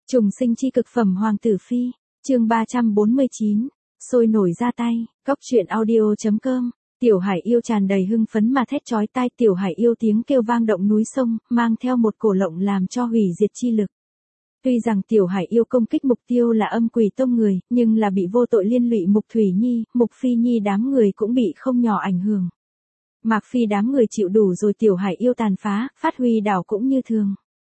Trùng sinh chi cực phẩm Hoàng tử phi, chương 349, sôi nổi ra tay, cóc truyện audio.com. Tiểu Hải Yêu tràn đầy hưng phấn mà thét chói tai, Tiểu Hải Yêu tiếng kêu vang động núi sông, mang theo một cổ lộng làm cho hủy diệt chi lực. Tuy rằng Tiểu Hải Yêu công kích mục tiêu là âm quỷ tông người, nhưng là bị vô tội liên lụy Mục Thủy Nhi, Mục Phi Nhi đám người cũng bị không nhỏ ảnh hưởng. Mạc Phi đám người chịu đủ rồi, Tiểu Hải Yêu tàn phá, phát huy đảo cũng như thường.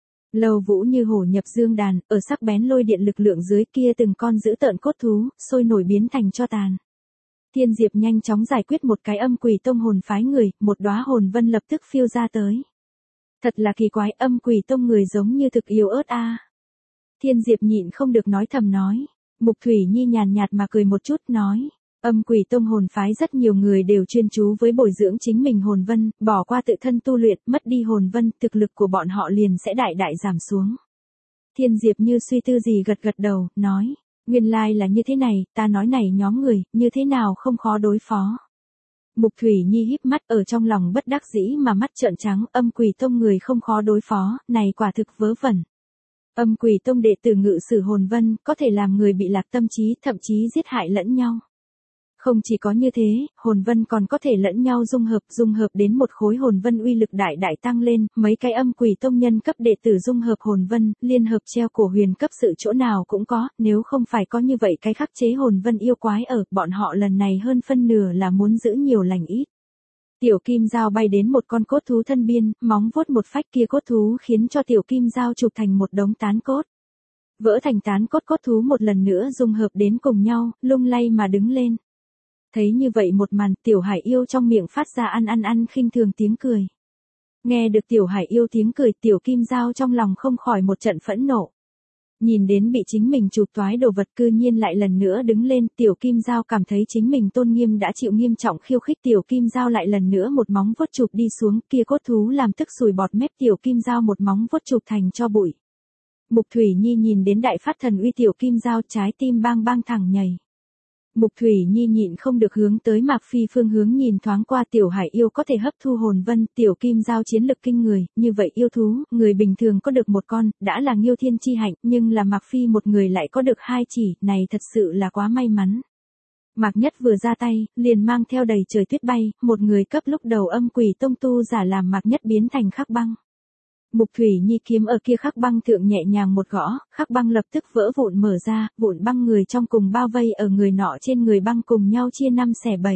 Lâu Vũ như hổ nhập dương đàn, ở sắc bén lôi điện lực lượng dưới kia từng con dữ tợn cốt thú, sôi nổi biến thành tro tàn. Thiên Diệp nhanh chóng giải quyết một cái âm quỷ tông hồn phái người, một đóa hồn vân lập tức phiêu ra tới. Thật là kỳ quái, âm quỷ tông người giống như thực yếu ớt a. Thiên Diệp nhịn không được nói thầm nói. Mục Thủy Nhi nhàn nhạt mà cười một chút nói. Âm quỷ tông hồn phái rất nhiều người đều chuyên chú với bồi dưỡng chính mình hồn vân, bỏ qua tự thân tu luyện, mất đi hồn vân, thực lực của bọn họ liền sẽ đại đại giảm xuống. Thiên Diệp như suy tư gì gật gật đầu, nói, nguyên lai là như thế này, ta nói này nhóm người, như thế nào không khó đối phó. Mục Thủy Nhi híp mắt ở trong lòng bất đắc dĩ mà mắt trợn trắng, âm quỷ tông người không khó đối phó, này quả thực vớ vẩn. Âm quỷ tông đệ tử ngự sử hồn vân, có thể làm người bị lạc tâm trí, thậm chí giết hại lẫn nhau. Không chỉ có như thế, hồn vân còn có thể lẫn nhau dung hợp đến một khối hồn vân uy lực đại đại tăng lên, mấy cái âm quỷ tông nhân cấp đệ tử dung hợp hồn vân, liên hợp treo cổ huyền cấp sự chỗ nào cũng có, nếu không phải có như vậy cái khắc chế hồn vân yêu quái ở, bọn họ lần này hơn phân nửa là muốn giữ nhiều lành ít. Tiểu kim dao bay đến một con cốt thú thân biên, móng vuốt một phách kia cốt thú khiến cho tiểu kim dao chụp thành một đống tán cốt. Vỡ thành tán cốt, cốt thú một lần nữa dung hợp đến cùng nhau, lung lay mà đứng lên. Thấy như vậy một màn, Tiểu Hải Yêu trong miệng phát ra ăn khinh thường tiếng cười. Nghe được Tiểu Hải Yêu tiếng cười, Tiểu Kim Dao trong lòng không khỏi một trận phẫn nộ. Nhìn đến bị chính mình chụp toái đồ vật cư nhiên lại lần nữa đứng lên, Tiểu Kim Dao cảm thấy chính mình tôn nghiêm đã chịu nghiêm trọng khiêu khích, Tiểu Kim Dao lại lần nữa một móng vuốt chụp đi xuống, kia cốt thú làm tức sùi bọt mép, Tiểu Kim Dao một móng vuốt chụp thành cho bụi. Mục Thủy Nhi nhìn đến đại phát thần uy Tiểu Kim Dao, trái tim bang bang thẳng nhảy. Mục Thủy Nhi nhịn không được hướng tới Mạc Phi phương hướng nhìn thoáng qua, Tiểu Hải Yêu có thể hấp thu hồn vân, Tiểu Kim Dao chiến lực kinh người, như vậy yêu thú, người bình thường có được một con, đã là nghiêu thiên chi hạnh, nhưng là Mạc Phi một người lại có được hai chỉ, này thật sự là quá may mắn. Mạc Nhất vừa ra tay, liền mang theo đầy trời tuyết bay, một người cấp lúc đầu âm quỷ tông tu giả làm Mạc Nhất biến thành khắc băng. Mục Thủy Nhi kiếm ở kia khắc băng thượng nhẹ nhàng một gõ, khắc băng lập tức vỡ vụn mở ra, vụn băng người trong cùng bao vây ở người nọ trên người băng cùng nhau chia 5 xẻ 7.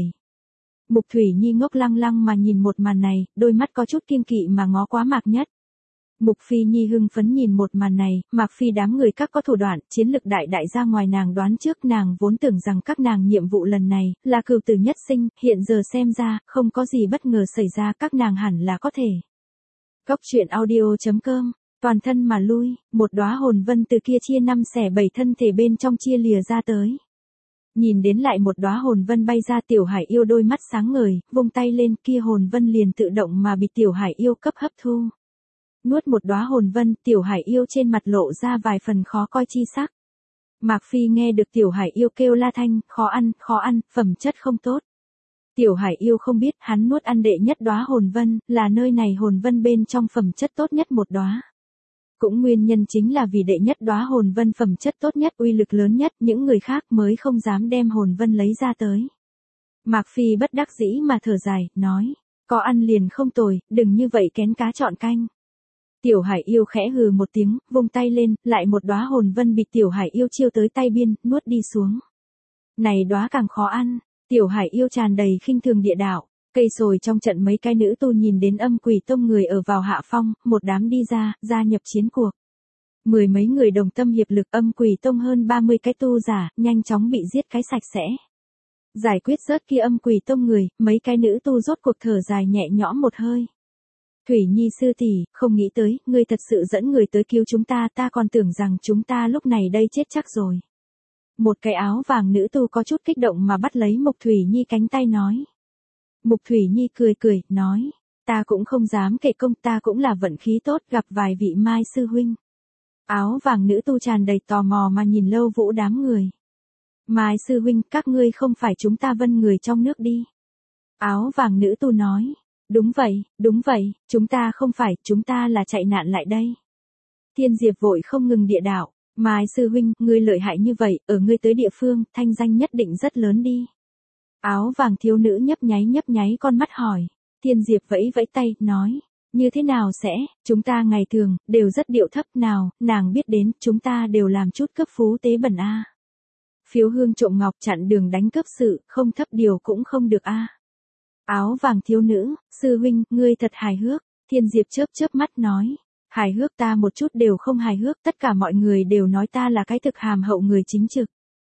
Mục Thủy Nhi ngốc lăng lăng mà nhìn một màn này, đôi mắt có chút kiêng kỵ mà ngó quá Mạc Nhất. Mục Phi Nhi hưng phấn nhìn một màn này, Mạc Phi đám người các có thủ đoạn, chiến lực đại đại ra ngoài nàng đoán trước, nàng vốn tưởng rằng các nàng nhiệm vụ lần này là cửu tử nhất sinh, hiện giờ xem ra, không có gì bất ngờ xảy ra, các nàng hẳn là có thể. Cóc truyện audio.com, toàn thân mà lui, một đóa hồn vân từ kia chia 5 xẻ 7 thân thể bên trong chia lìa ra tới. Nhìn đến lại một đóa hồn vân bay ra, Tiểu Hải Yêu đôi mắt sáng ngời, vung tay lên, kia hồn vân liền tự động mà bị Tiểu Hải Yêu cấp hấp thu. Nuốt một đóa hồn vân, Tiểu Hải Yêu trên mặt lộ ra vài phần khó coi chi sắc. Mạc Phi nghe được Tiểu Hải Yêu kêu la thanh, khó ăn, phẩm chất không tốt. Tiểu Hải Yêu không biết, hắn nuốt ăn đệ nhất đóa hồn vân, là nơi này hồn vân bên trong phẩm chất tốt nhất một đóa. Cũng nguyên nhân chính là vì đệ nhất đóa hồn vân phẩm chất tốt nhất, uy lực lớn nhất, những người khác mới không dám đem hồn vân lấy ra tới. Mạc Phi bất đắc dĩ mà thở dài, nói, có ăn liền không tồi, đừng như vậy kén cá chọn canh. Tiểu Hải Yêu khẽ hừ một tiếng, vung tay lên, lại một đóa hồn vân bị Tiểu Hải Yêu chiêu tới tay biên, nuốt đi xuống. Này đóa càng khó ăn. Tiểu Hải Yêu tràn đầy khinh thường địa đạo, cây sồi trong trận mấy cái nữ tu nhìn đến âm quỷ tông người ở vào hạ phong, một đám đi ra, gia nhập chiến cuộc. 10 mấy người đồng tâm hiệp lực, âm quỷ tông hơn 30 cái tu giả, nhanh chóng bị giết cái sạch sẽ. Giải quyết rớt kia âm quỷ tông người, mấy cái nữ tu rốt cuộc thở dài nhẹ nhõm một hơi. Thủy Nhi sư tỷ, không nghĩ tới, ngươi thật sự dẫn người tới cứu chúng ta, ta còn tưởng rằng chúng ta lúc này đây chết chắc rồi. Một cái áo vàng nữ tu có chút kích động mà bắt lấy Mục Thủy Nhi cánh tay nói. Mục Thủy Nhi cười, nói, ta cũng không dám kể công, ta cũng là vận khí tốt, gặp vài vị Mai sư huynh. Áo vàng nữ tu tràn đầy tò mò mà nhìn Lâu Vũ đám người. Mai sư huynh, các ngươi không phải chúng ta Vân người trong nước đi. Áo vàng nữ tu nói, đúng vậy, chúng ta không phải, chúng ta là chạy nạn lại đây. Thiên Diệp vội không ngừng địa đạo. Mai sư huynh, ngươi lợi hại như vậy, ở ngươi tới địa phương, thanh danh nhất định rất lớn đi. Áo vàng thiếu nữ nhấp nháy con mắt hỏi. Thiên Diệp vẫy vẫy tay, nói. Như thế nào sẽ, chúng ta ngày thường, đều rất điệu thấp nào, nàng biết đến, chúng ta đều làm chút cấp phú tế bẩn a. Phiếu hương trộm ngọc chặn đường đánh cướp sự, không thấp điều cũng không được a. Áo vàng thiếu nữ, sư huynh, ngươi thật hài hước. Thiên Diệp chớp mắt nói. Hài hước ta một chút đều không hài hước, tất cả mọi người đều nói ta là cái thực hàm hậu người chính trực.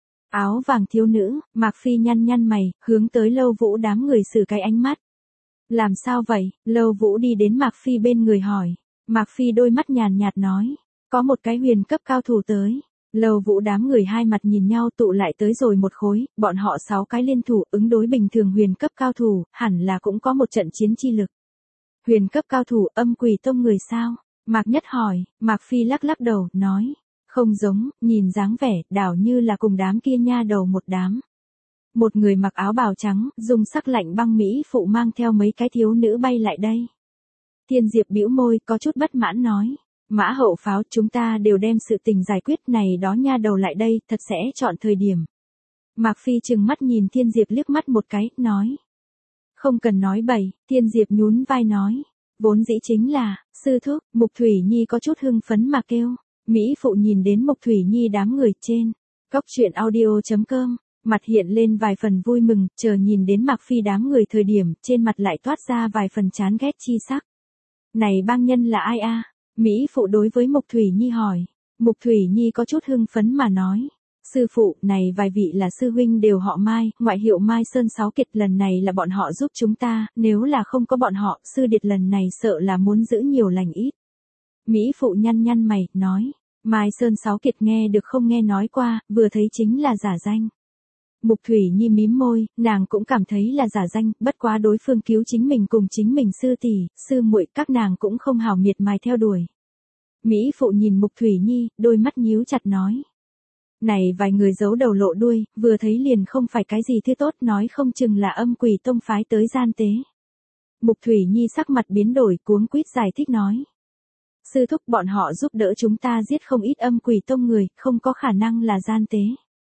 Áo vàng thiếu nữ, Mạc Phi nhăn mày, hướng tới Lâu Vũ đám người xử cái ánh mắt. Làm sao vậy? Lâu Vũ đi đến Mạc Phi bên người hỏi. Mạc Phi đôi mắt nhàn nhạt nói. Có một cái huyền cấp cao thủ tới. Lâu Vũ đám người hai mặt nhìn nhau tụ lại tới rồi một khối, bọn họ 6 cái liên thủ ứng đối bình thường huyền cấp cao thủ, hẳn là cũng có một trận chiến chi lực. Huyền cấp cao thủ Âm Quỷ Tông người sao? Mạc Nhất hỏi, Mạc Phi lắc đầu, nói. Không giống, nhìn dáng vẻ, đảo như là cùng đám kia nha đầu một đám. Một người mặc áo bào trắng, dùng sắc lạnh băng mỹ phụ mang theo mấy cái thiếu nữ bay lại đây. Thiên Diệp bĩu môi, có chút bất mãn nói. Mã hậu pháo, chúng ta đều đem sự tình giải quyết này đó nha đầu lại đây, thật sẽ chọn thời điểm. Mạc Phi trừng mắt nhìn Thiên Diệp liếc mắt một cái, nói. Không cần nói bậy, Thiên Diệp nhún vai nói. Vốn dĩ chính là, sư thúc, Mục Thủy Nhi có chút hưng phấn mà kêu. Mỹ phụ nhìn đến Mục Thủy Nhi đám người trên. Cóc truyện audio.com, mặt hiện lên vài phần vui mừng, chờ nhìn đến Mạc Phi đám người thời điểm, trên mặt lại toát ra vài phần chán ghét chi sắc. Này bang nhân là ai a? Mỹ phụ đối với Mục Thủy Nhi hỏi. Mục Thủy Nhi có chút hưng phấn mà nói. Sư phụ, này vài vị là sư huynh đều họ Mai, ngoại hiệu Mai Sơn Sáu Kiệt, lần này là bọn họ giúp chúng ta, nếu là không có bọn họ, sư điệt lần này sợ là muốn giữ nhiều lành ít. Mỹ phụ nhăn mày, nói. Mai Sơn Sáu Kiệt nghe được không nghe nói qua, vừa thấy chính là giả danh. Mục Thủy Nhi mím môi, nàng cũng cảm thấy là giả danh, bất quá đối phương cứu chính mình cùng chính mình sư tỷ, sư muội, các nàng cũng không hào miệt mài theo đuổi. Mỹ phụ nhìn Mục Thủy Nhi, đôi mắt nhíu chặt nói. Này vài người giấu đầu lộ đuôi, vừa thấy liền không phải cái gì thứ tốt, nói không chừng là Âm Quỷ Tông phái tới gian tế. Mục Thủy Nhi sắc mặt biến đổi, cuống quýt giải thích nói. Sư thúc, bọn họ giúp đỡ chúng ta giết không ít Âm Quỷ Tông người, không có khả năng là gian tế.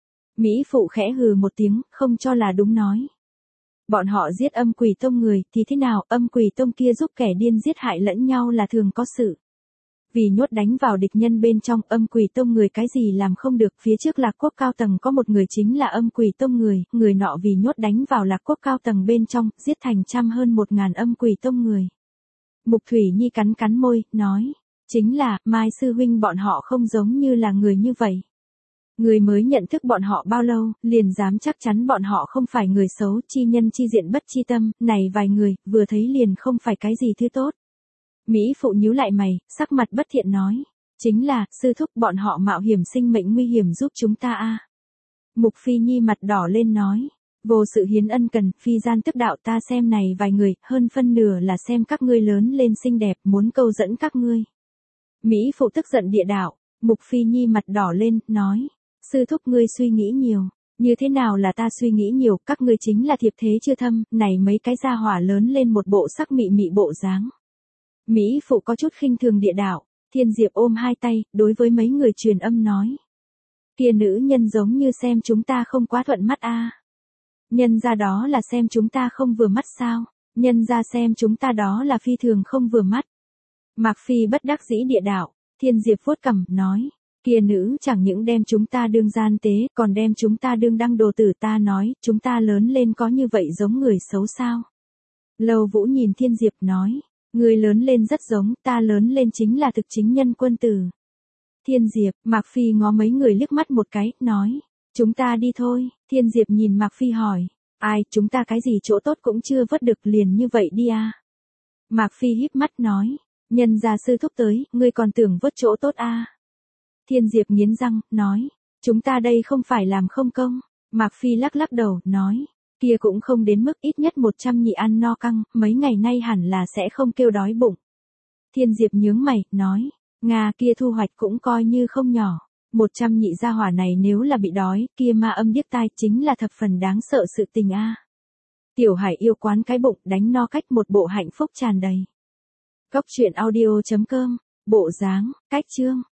Mỹ phụ khẽ hừ một tiếng, không cho là đúng nói. Bọn họ giết Âm Quỷ Tông người, thì thế nào, Âm Quỷ Tông kia giúp kẻ điên giết hại lẫn nhau là thường có sự. Vì nhốt đánh vào địch nhân bên trong, Âm Quỷ Tông người cái gì làm không được, phía trước Lạc Quốc cao tầng có một người chính là Âm Quỷ Tông người nọ vì nhốt đánh vào Lạc Quốc cao tầng bên trong, giết thành hơn 1.000 Âm Quỷ Tông người. Mục Thủy Nhi cắn môi, nói, chính là, Mai sư huynh bọn họ không giống như là người như vậy. Người mới nhận thức bọn họ bao lâu, liền dám chắc chắn bọn họ không phải người xấu, chi nhân chi diện bất chi tâm, này vài người, vừa thấy liền không phải cái gì thứ tốt. Mỹ phụ nhíu lại mày, sắc mặt bất thiện nói. Chính là, sư thúc, bọn họ mạo hiểm sinh mệnh nguy hiểm giúp chúng ta a. Mục Phi Nhi mặt đỏ lên nói. Vô sự hiến ân cần, phi gian tức đạo, ta xem này vài người, hơn phân nửa là xem các ngươi lớn lên xinh đẹp, muốn câu dẫn các ngươi. Mỹ phụ tức giận địa đạo. Mục Phi Nhi mặt đỏ lên, nói. Sư thúc, ngươi suy nghĩ nhiều. Như thế nào là ta suy nghĩ nhiều, các ngươi chính là thiệp thế chưa thâm, này mấy cái gia hỏa lớn lên một bộ sắc mị bộ dáng. Mỹ phụ có chút khinh thường địa đạo. Thiên Diệp ôm hai tay, đối với mấy người truyền âm nói. Kia nữ nhân giống như xem chúng ta không quá thuận mắt a. Nhân ra đó là xem chúng ta không vừa mắt sao? Nhân ra xem chúng ta đó là phi thường không vừa mắt. Mạc Phi bất đắc dĩ địa đạo. Thiên Diệp vuốt cằm, nói. Kia nữ chẳng những đem chúng ta đương gian tế, còn đem chúng ta đương đăng đồ tử, ta nói, chúng ta lớn lên có như vậy giống người xấu sao? Lâu Vũ nhìn Thiên Diệp nói. Người lớn lên rất giống, ta lớn lên chính là thực chính nhân quân tử. Thiên Diệp, Mạc Phi ngó mấy người liếc mắt một cái, nói. Chúng ta đi thôi. Thiên Diệp nhìn Mạc Phi hỏi. Ai, chúng ta cái gì chỗ tốt cũng chưa vớt được, liền như vậy đi à? Mạc Phi híp mắt nói. Nhân gia sư thúc tới, ngươi còn tưởng vớt chỗ tốt à? Thiên Diệp nghiến răng, nói. Chúng ta đây không phải làm không công. Mạc Phi lắc đầu, nói. Kia cũng không đến mức, ít nhất 100 nhị ăn no căng, mấy ngày nay hẳn là sẽ không kêu đói bụng. Thiên Diệp nhướng mày, nói. Nga, kia thu hoạch cũng coi như không nhỏ. 100 nhị gia hỏa này nếu là bị đói, kia ma âm điếc tai, chính là thập phần đáng sợ sự tình a. Tiểu Hải yêu quán cái bụng, đánh no cách một bộ hạnh phúc tràn đầy. Cóc truyện audio.com, bộ dáng, cách chương.